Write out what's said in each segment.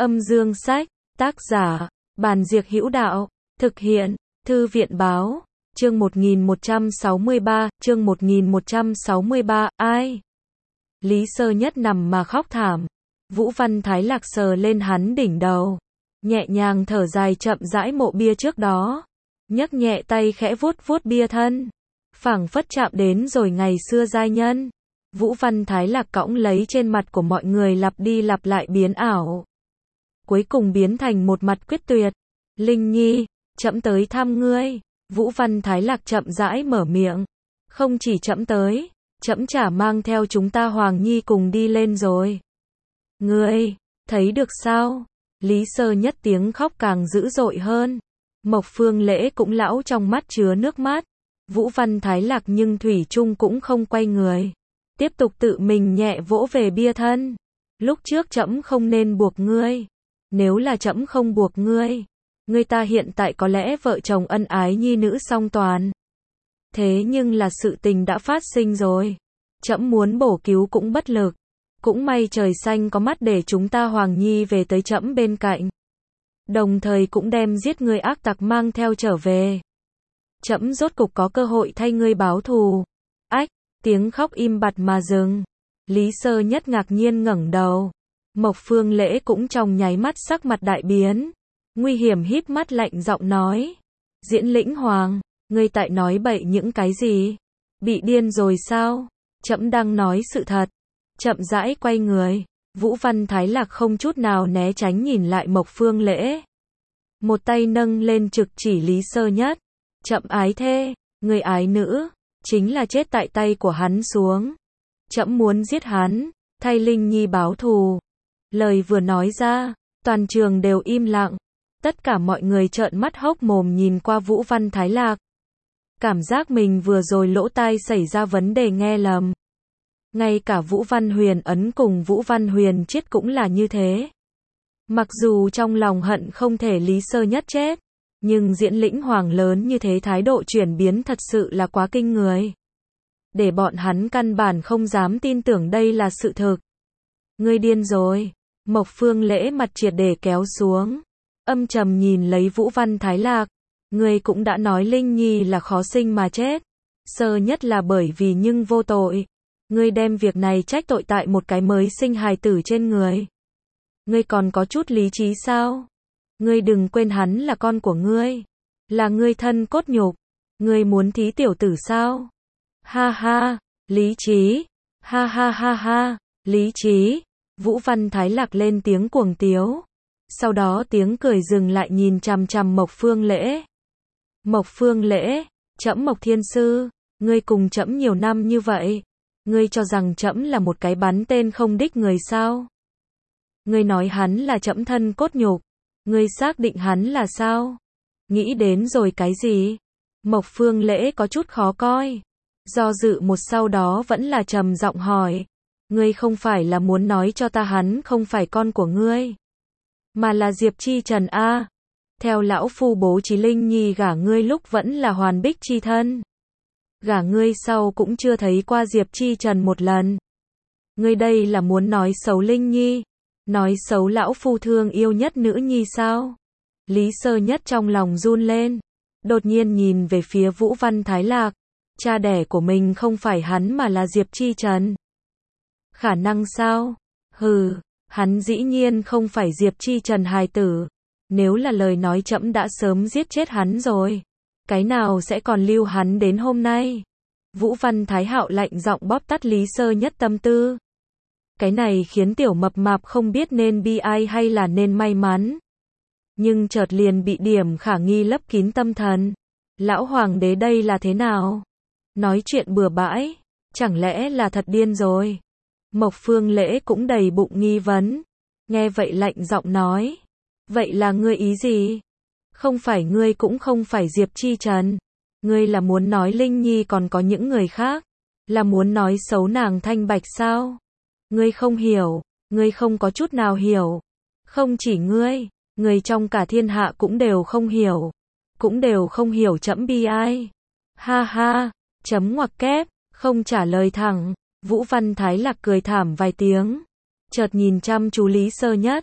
Âm dương sách, tác giả, Bàn Diệc Hữu Đạo, thực hiện, Thư viện báo, chương 1163, ai? Lý Sơ Nhất nằm mà khóc thảm. Vũ Văn Thái Lạc sờ lên hắn đỉnh đầu, nhẹ nhàng thở dài chậm rãi mộ bia trước đó, nhấc nhẹ tay khẽ vuốt vuốt bia thân, phảng phất chạm đến rồi ngày xưa giai nhân. Vũ Văn Thái Lạc cõng lấy trên mặt của mọi người lặp đi lặp lại biến ảo, cuối cùng biến thành một mặt quyết tuyệt. Linh Nhi, trẫm tới thăm ngươi. Vũ Văn Thái Lạc chậm rãi mở miệng. Không chỉ trẫm tới, trẫm chả mang theo chúng ta Hoàng Nhi cùng đi lên rồi. Ngươi, thấy được sao? Lý Sơ Nhất tiếng khóc càng dữ dội hơn. Mộc Phương Lễ cũng lão trong mắt chứa nước mắt. Vũ Văn Thái Lạc nhưng thủy chung cũng không quay người, tiếp tục tự mình nhẹ vỗ về bia thân. Lúc trước trẫm không nên buộc ngươi. Nếu là trẫm không buộc ngươi, người ta hiện tại có lẽ vợ chồng ân ái nhi nữ song toàn. Thế nhưng là sự tình đã phát sinh rồi. Trẫm muốn bổ cứu cũng bất lực. Cũng may trời xanh có mắt để chúng ta Hoàng Nhi về tới trẫm bên cạnh. Đồng thời cũng đem giết người ác tặc mang theo trở về. Trẫm rốt cục có cơ hội thay ngươi báo thù. Ách, tiếng khóc im bặt mà dừng. Lý Sơ Nhất ngạc nhiên ngẩng đầu. Mộc Phương Lễ cũng trong nháy mắt sắc mặt đại biến. Nguy hiểm híp mắt lạnh giọng nói. Diễn Lĩnh Hoàng, ngươi tại nói bậy những cái gì? Bị điên rồi sao? Trẫm đang nói sự thật. Chậm rãi quay người. Vũ Văn Thái Lạc không chút nào né tránh nhìn lại Mộc Phương Lễ. Một tay nâng lên trực chỉ Lý Sơ Nhất. Trẫm ái thê, người ái nữ, chính là chết tại tay của hắn xuống. Trẫm muốn giết hắn, thay Linh Nhi báo thù. Lời vừa nói ra, toàn trường đều im lặng. Tất cả mọi người trợn mắt hốc mồm nhìn qua Vũ Văn Thái Lạc. Cảm giác mình vừa rồi lỗ tai xảy ra vấn đề nghe lầm. Ngay cả Vũ Văn Huyền Ấn cùng Vũ Văn Huyền Triết cũng là như thế. Mặc dù trong lòng hận không thể Lý Sơ Nhất chết, nhưng Diễn Lĩnh Hoàng lớn như thế thái độ chuyển biến thật sự là quá kinh người. Để bọn hắn căn bản không dám tin tưởng đây là sự thực. Ngươi điên rồi. Mộc Phương Lễ mặt triệt để kéo xuống. Âm trầm nhìn lấy Vũ Văn Thái Lạc. Ngươi cũng đã nói Linh Nhi là khó sinh mà chết. Sơ Nhất là bởi vì nhưng vô tội. Ngươi đem việc này trách tội tại một cái mới sinh hài tử trên người. Ngươi còn có chút lý trí sao? Ngươi đừng quên hắn là con của ngươi. Là ngươi thân cốt nhục. Ngươi muốn thí tiểu tử sao? Ha ha, lý trí. Ha ha ha ha, lý trí. Vũ Văn Thái Lạc lên tiếng cuồng tiếu. Sau đó tiếng cười dừng lại nhìn chằm chằm Mộc Phương Lễ. Mộc Phương Lễ, trẫm Mộc Thiên Sư, ngươi cùng trẫm nhiều năm như vậy. Ngươi cho rằng trẫm là một cái bắn tên không đích người sao? Ngươi nói hắn là trẫm thân cốt nhục. Ngươi xác định hắn là sao? Nghĩ đến rồi cái gì? Mộc Phương Lễ có chút khó coi. Do dự một sau đó vẫn là trầm giọng hỏi. Ngươi không phải là muốn nói cho ta hắn không phải con của ngươi, mà là Diệp Chi Trần a? Theo lão phu bố trí Linh Nhi gả ngươi lúc vẫn là hoàn bích chi thân. Gả ngươi sau cũng chưa thấy qua Diệp Chi Trần một lần. Ngươi đây là muốn nói xấu Linh Nhi? Nói xấu lão phu thương yêu nhất nữ nhi sao? Lý Sơ Nhất trong lòng run lên. Đột nhiên nhìn về phía Vũ Văn Thái Lạc. Cha đẻ của mình không phải hắn mà là Diệp Chi Trần. Khả năng sao? Hừ, hắn dĩ nhiên không phải Diệp Chi Trần hài tử. Nếu là lời nói trẫm đã sớm giết chết hắn rồi. Cái nào sẽ còn lưu hắn đến hôm nay? Vũ Văn Thái Hạo lạnh giọng bóp tắt Lý Sơ Nhất tâm tư. Cái này khiến tiểu mập mạp không biết nên bi ai hay là nên may mắn. Nhưng chợt liền bị điểm khả nghi lấp kín tâm thần. Lão hoàng đế đây là thế nào? Nói chuyện bừa bãi, chẳng lẽ là thật điên rồi? Mộc Phương Lễ cũng đầy bụng nghi vấn. Nghe vậy lạnh giọng nói. Vậy là ngươi ý gì? Không phải ngươi cũng không phải Diệp Chi Trần. Ngươi là muốn nói Linh Nhi còn có những người khác? Là muốn nói xấu nàng thanh bạch sao? Ngươi không hiểu, ngươi không có chút nào hiểu. Không chỉ ngươi, người trong cả thiên hạ cũng đều không hiểu. Cũng đều không hiểu trẫm bi ai. Ha ha, chấm ngoặc kép, không trả lời thẳng. Vũ Văn Thái Lạc cười thảm vài tiếng. Chợt nhìn chăm chú Lý Sơ Nhất.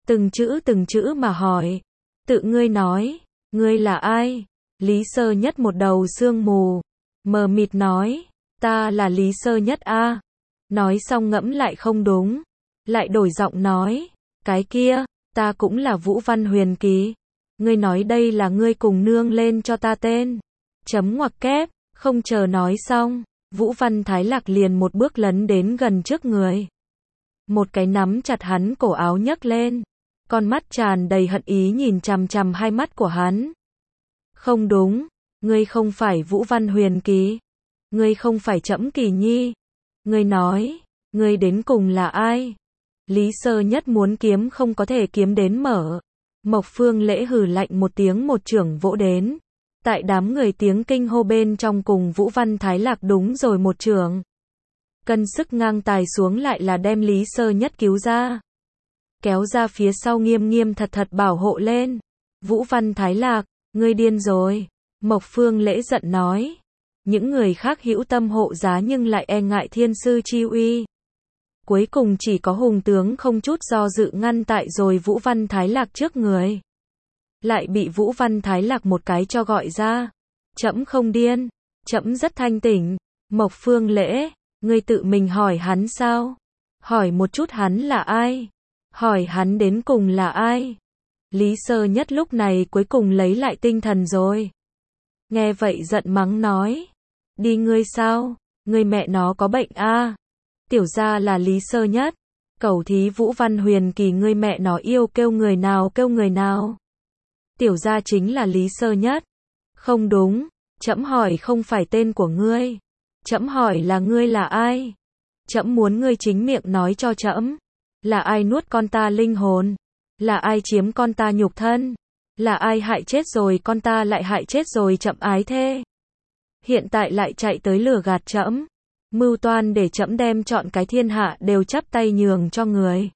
từng chữ mà hỏi. Tự ngươi nói, ngươi là ai? Lý Sơ Nhất một đầu sương mù, mờ mịt nói, ta là Lý Sơ Nhất a. Nói xong ngẫm lại không đúng, lại đổi giọng nói, cái kia, ta cũng là Vũ Văn Huyền Kỳ. Ngươi nói đây là ngươi cùng nương lên cho ta tên. Chấm ngoặc kép, không chờ nói xong, Vũ Văn Thái Lạc liền một bước lấn đến gần trước người. Một cái nắm chặt hắn cổ áo nhấc lên, con mắt tràn đầy hận ý nhìn chằm chằm hai mắt của hắn. Không đúng, ngươi không phải Vũ Văn Huyền Kỳ, ngươi không phải Trẫm Kỳ Nhi. Ngươi nói, ngươi đến cùng là ai? Lý Sơ Nhất muốn kiếm không có thể kiếm đến mở. Mộc Phương Lễ hừ lạnh một tiếng một chưởng vỗ đến. Tại đám người tiếng kinh hô bên trong cùng Vũ Văn Thái Lạc đúng rồi một chưởng. Cân sức ngang tài xuống lại là đem Lý Sơ Nhất cứu ra. Kéo ra phía sau nghiêm nghiêm thật thật bảo hộ lên. Vũ Văn Thái Lạc, ngươi điên rồi. Mộc Phương Lễ giận nói. Những người khác hữu tâm hộ giá nhưng lại e ngại thiên sư chi uy. Cuối cùng chỉ có Hùng tướng không chút do dự ngăn tại rồi Vũ Văn Thái Lạc trước người. Lại bị Vũ Văn Thái Lạc một cái cho gọi ra. Trẫm không điên, trẫm rất thanh tỉnh. Mộc Phương Lễ, ngươi tự mình hỏi hắn sao? Hỏi một chút hắn là ai? Hỏi hắn đến cùng là ai? Lý Sơ Nhất lúc này cuối cùng lấy lại tinh thần rồi. Nghe vậy giận mắng nói. Đi ngươi sao? Ngươi mẹ nó có bệnh a? Tiểu gia là Lý Sơ Nhất. Cẩu thí Vũ Văn Huyền Kỳ ngươi mẹ nó yêu kêu người nào kêu người nào? Tiểu gia chính là Lý Sơ Nhất. Không đúng, trẫm hỏi không phải tên của ngươi. Trẫm hỏi là ngươi là ai? Trẫm muốn ngươi chính miệng nói cho trẫm. Là ai nuốt con ta linh hồn? Là ai chiếm con ta nhục thân? Là ai hại chết rồi con ta lại hại chết rồi Trẫm ái thê? Hiện tại lại chạy tới lừa gạt trẫm, mưu toan để trẫm đem trọn cái thiên hạ đều chắp tay nhường cho người.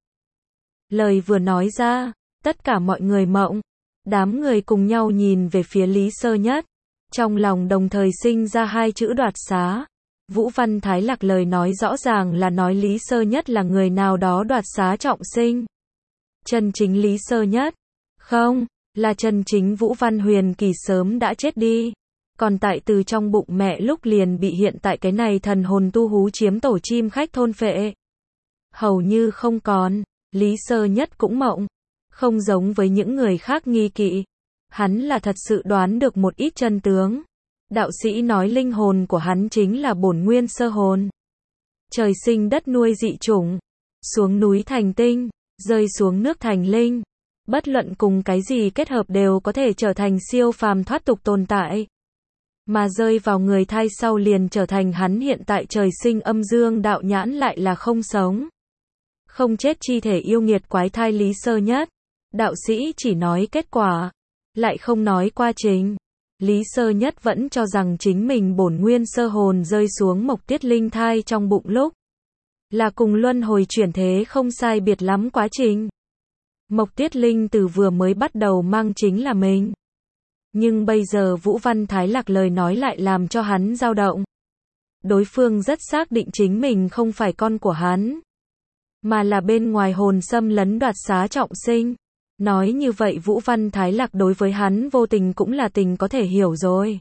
Lời vừa nói ra, tất cả mọi người mộng. Đám người cùng nhau nhìn về phía Lý Sơ Nhất, trong lòng đồng thời sinh ra hai chữ đoạt xá. Vũ Văn Thái Lạc lời nói rõ ràng là nói Lý Sơ Nhất là người nào đó đoạt xá trọng sinh. Chân chính Lý Sơ Nhất? Không, là chân chính Vũ Văn Huyền Kỳ sớm đã chết đi. Còn tại từ trong bụng mẹ lúc liền bị hiện tại cái này thần hồn tu hú chiếm tổ chim khách thôn phệ. Hầu như không còn, Lý Sơ Nhất cũng mộng. Không giống với những người khác nghi kỵ. Hắn là thật sự đoán được một ít chân tướng. Đạo sĩ nói linh hồn của hắn chính là bổn nguyên sơ hồn. Trời sinh đất nuôi dị chủng. Xuống núi thành tinh, rơi xuống nước thành linh. Bất luận cùng cái gì kết hợp đều có thể trở thành siêu phàm thoát tục tồn tại. Mà rơi vào người thai sau liền trở thành hắn hiện tại trời sinh âm dương đạo nhãn lại là không sống. Không chết chi thể yêu nghiệt quái thai Lý Sơ Nhất. Đạo sĩ chỉ nói kết quả, lại không nói quá trình. Lý Sơ Nhất vẫn cho rằng chính mình bổn nguyên sơ hồn rơi xuống Mộc Tiết Linh thai trong bụng lúc là cùng luân hồi chuyển thế không sai biệt lắm quá trình. Mộc Tiết Linh từ vừa mới bắt đầu mang chính là mình. Nhưng bây giờ Vũ Văn Thái Lạc lời nói lại làm cho hắn dao động. Đối phương rất xác định chính mình không phải con của hắn, mà là bên ngoài hồn xâm lấn đoạt xá trọng sinh. Nói như vậy Vũ Văn Thái Lạc đối với hắn vô tình cũng là tình có thể hiểu rồi.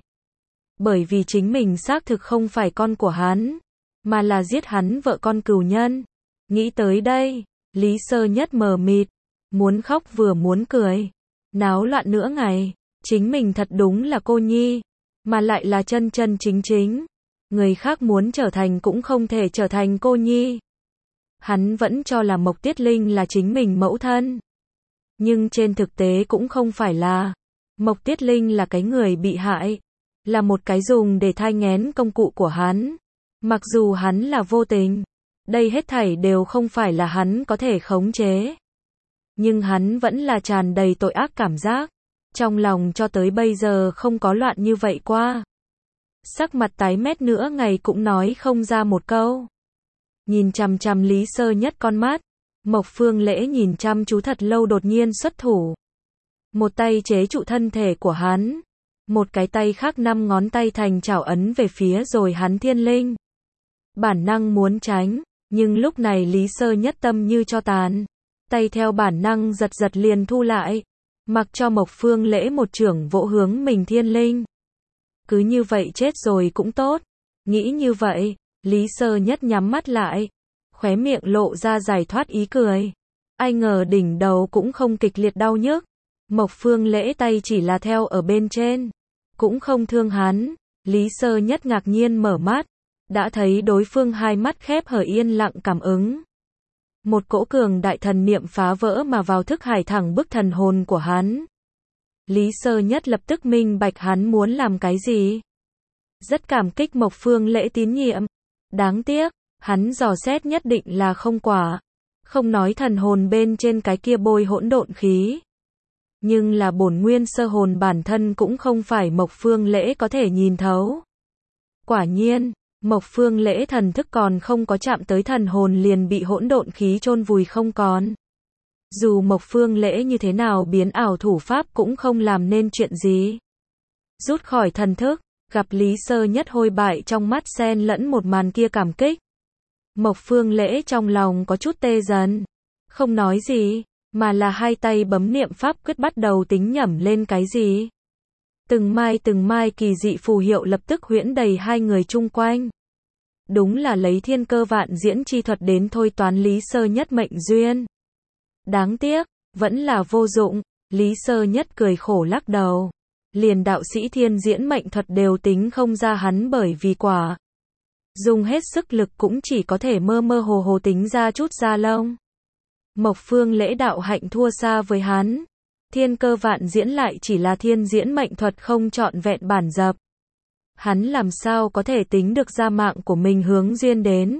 Bởi vì chính mình xác thực không phải con của hắn, mà là giết hắn vợ con cừu nhân. Nghĩ tới đây, Lý Sơ Nhất mờ mịt, muốn khóc vừa muốn cười. Náo loạn nửa ngày, chính mình thật đúng là cô nhi, mà lại là chân chân chính chính. Người khác muốn trở thành cũng không thể trở thành cô nhi. Hắn vẫn cho là Mộc Tiết Linh là chính mình mẫu thân. Nhưng trên thực tế cũng không phải là. Mộc Tiết Linh là cái người bị hại, là một cái dùng để thai nghén công cụ của hắn. Mặc dù hắn là vô tình, đây hết thảy đều không phải là hắn có thể khống chế. Nhưng hắn vẫn là tràn đầy tội ác cảm giác. Trong lòng cho tới bây giờ không có loạn như vậy qua. Sắc mặt tái mét nữa ngày cũng nói không ra một câu. Nhìn chằm chằm Lý Sơ Nhất con mắt, Mộc Phương Lễ nhìn chăm chú thật lâu đột nhiên xuất thủ. Một tay chế trụ thân thể của hắn, một cái tay khác 5 ngón tay thành chảo ấn về phía rồi hắn thiên linh. Bản năng muốn tránh, nhưng lúc này Lý Sơ Nhất tâm như cho tàn. tay theo bản năng giật giật liền thu lại, mặc cho Mộc Phương Lễ một chưởng vỗ hướng mình thiên linh. Cứ như vậy chết rồi cũng tốt. Nghĩ như vậy, Lý Sơ Nhất nhắm mắt lại, khóe miệng lộ ra giải thoát ý cười. Ai ngờ đỉnh đầu cũng không kịch liệt đau nhức. Mộc Phương Lễ tay chỉ là theo ở bên trên, cũng không thương hắn. Lý Sơ Nhất ngạc nhiên mở mắt, đã thấy đối phương hai mắt khép hờ yên lặng cảm ứng. Một cỗ cường đại thần niệm phá vỡ mà vào thức hải thẳng bức thần hồn của hắn. Lý Sơ Nhất lập tức minh bạch hắn muốn làm cái gì. Rất cảm kích Mộc Phương Lễ tín nhiệm. Đáng tiếc, hắn dò xét nhất định là không quả. Không nói thần hồn bên trên cái kia bôi hỗn độn khí. Nhưng là bổn nguyên sơ hồn bản thân cũng không phải Mộc Phương Lễ có thể nhìn thấu. Quả nhiên, Mộc Phương Lễ thần thức còn không có chạm tới thần hồn liền bị hỗn độn khí chôn vùi không còn. Dù Mộc Phương Lễ như thế nào biến ảo thủ pháp cũng không làm nên chuyện gì. Rút khỏi thần thức, gặp Lý Sơ Nhất hôi bại trong mắt xen lẫn một màn kia cảm kích. Mộc Phương Lễ trong lòng có chút tê dần. Không nói gì, mà là hai tay bấm niệm pháp quyết bắt đầu tính nhẩm lên cái gì. Từng mai kỳ dị phù hiệu lập tức huyễn đầy hai người chung quanh. Đúng là lấy thiên cơ vạn diễn chi thuật đến thôi toán Lý Sơ Nhất mệnh duyên. Đáng tiếc, vẫn là vô dụng. Lý Sơ Nhất cười khổ lắc đầu. Liền đạo sĩ thiên diễn mệnh thuật đều tính không ra hắn bởi vì quả. Dùng hết sức lực cũng chỉ có thể mơ mơ hồ hồ tính ra chút da lông. Mộc Phương Lễ đạo hạnh thua xa với hắn. Thiên cơ vạn diễn lại chỉ là thiên diễn mệnh thuật không trọn vẹn bản dập. Hắn làm sao có thể tính được ra mạng của mình hướng duyên đến.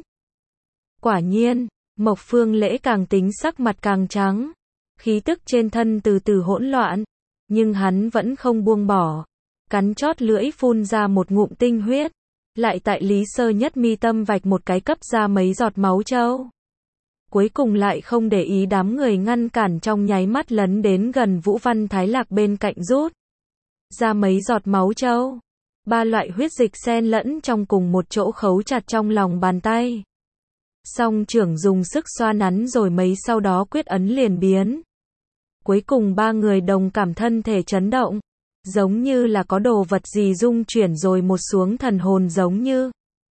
Quả nhiên, Mộc Phương Lễ càng tính sắc mặt càng trắng. Khí tức trên thân từ từ hỗn loạn. Nhưng hắn vẫn không buông bỏ. Cắn chót lưỡi phun ra một ngụm tinh huyết. Lại tại Lý Sơ Nhất mi tâm vạch một cái cấp ra mấy giọt máu trâu. Cuối cùng lại không để ý đám người ngăn cản trong nháy mắt lấn đến gần Vũ Văn Thái Lạc bên cạnh rút ra mấy giọt máu trâu. Ba loại huyết dịch xen lẫn trong cùng một chỗ khấu chặt trong lòng bàn tay. Song trưởng dùng sức xoa nắn rồi mấy sau đó quyết ấn liền biến. Cuối cùng ba người đồng cảm thân thể chấn động. Giống như là có đồ vật gì rung chuyển rồi một xuống thần hồn giống như.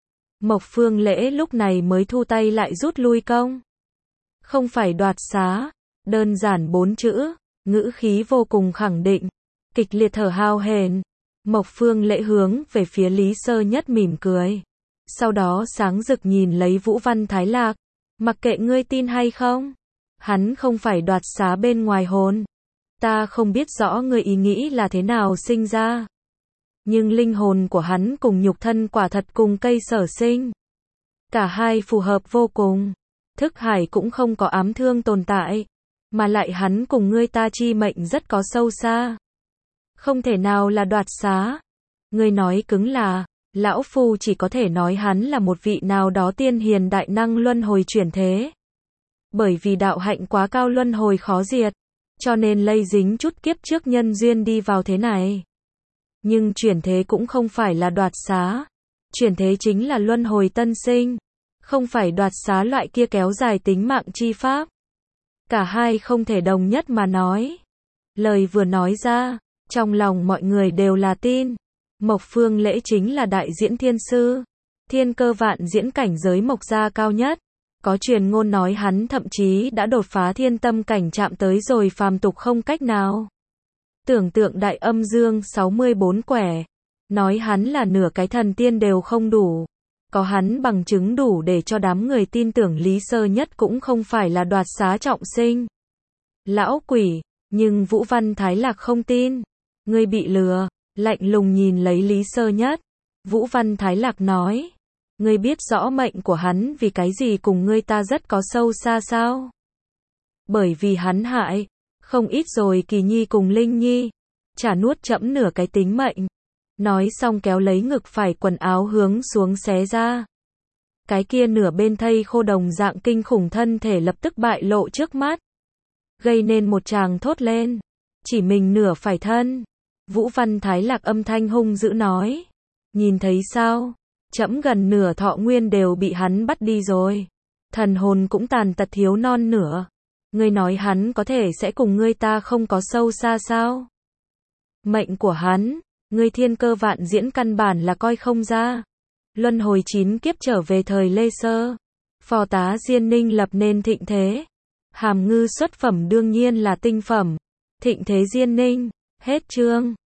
Mộc Phương Lễ lúc này mới thu tay lại rút lui công. Không phải đoạt xá, đơn giản 4 chữ, ngữ khí vô cùng khẳng định, kịch liệt thở hào hển. Mộc Phương Lễ hướng về phía Lý Sơ Nhất mỉm cười. Sau đó sáng rực nhìn lấy Vũ Văn Thái Lạc, mặc kệ ngươi tin hay không, hắn không phải đoạt xá bên ngoài hồn. Ta không biết rõ ngươi ý nghĩ là thế nào sinh ra. Nhưng linh hồn của hắn cùng nhục thân quả thật cùng cây sở sinh. Cả hai phù hợp vô cùng. Thức hải cũng không có ám thương tồn tại. Mà lại hắn cùng ngươi ta chi mệnh rất có sâu xa. Không thể nào là đoạt xá. Ngươi nói cứng là, lão phu chỉ có thể nói hắn là một vị nào đó tiên hiền đại năng luân hồi chuyển thế. Bởi vì đạo hạnh quá cao luân hồi khó diệt. Cho nên lây dính chút kiếp trước nhân duyên đi vào thế này. Nhưng chuyển thế cũng không phải là đoạt xá. Chuyển thế chính là luân hồi tân sinh. Không phải đoạt xá loại kia kéo dài tính mạng chi pháp. Cả hai không thể đồng nhất mà nói. Lời vừa nói ra, trong lòng mọi người đều là tin. Mộc Phương Lễ chính là đại diễn thiên sư. Thiên cơ vạn diễn cảnh giới Mộc gia cao nhất. Có truyền ngôn nói hắn thậm chí đã đột phá thiên tâm cảnh chạm tới rồi phàm tục không cách nào. Tưởng tượng đại âm dương 64 quẻ. Nói hắn là nửa cái thần tiên đều không đủ. Có hắn bằng chứng đủ để cho đám người tin tưởng Lý Sơ Nhất cũng không phải là đoạt xá trọng sinh. Lão quỷ, nhưng Vũ Văn Thái Lạc không tin. Ngươi bị lừa, lạnh lùng nhìn lấy Lý Sơ Nhất. Vũ Văn Thái Lạc nói. Ngươi biết rõ mệnh của hắn vì cái gì cùng ngươi ta rất có sâu xa sao? Bởi vì hắn hại, không ít rồi Kỳ Nhi cùng Linh Nhi, chả nuốt chẫm nửa cái tính mệnh. Nói xong kéo lấy ngực phải quần áo hướng xuống xé ra. Cái kia nửa bên thây khô đồng dạng kinh khủng thân thể lập tức bại lộ trước mắt. Gây nên một tràng thốt lên. Chỉ mình nửa phải thân. Vũ Văn Thái Lạc âm thanh hung dữ nói. Nhìn thấy sao? Trẫm gần nửa thọ nguyên đều bị hắn bắt đi rồi. Thần hồn cũng tàn tật thiếu non nửa. Ngươi nói hắn có thể sẽ cùng ngươi ta không có sâu xa sao? Mệnh của hắn, ngươi thiên cơ vạn diễn căn bản là coi không ra. Luân hồi 9 kiếp trở về thời Lê Sơ. Phò tá Diên Ninh lập nên thịnh thế. Hàm Ngư xuất phẩm đương nhiên là tinh phẩm. Thịnh thế Diên Ninh. Hết chương.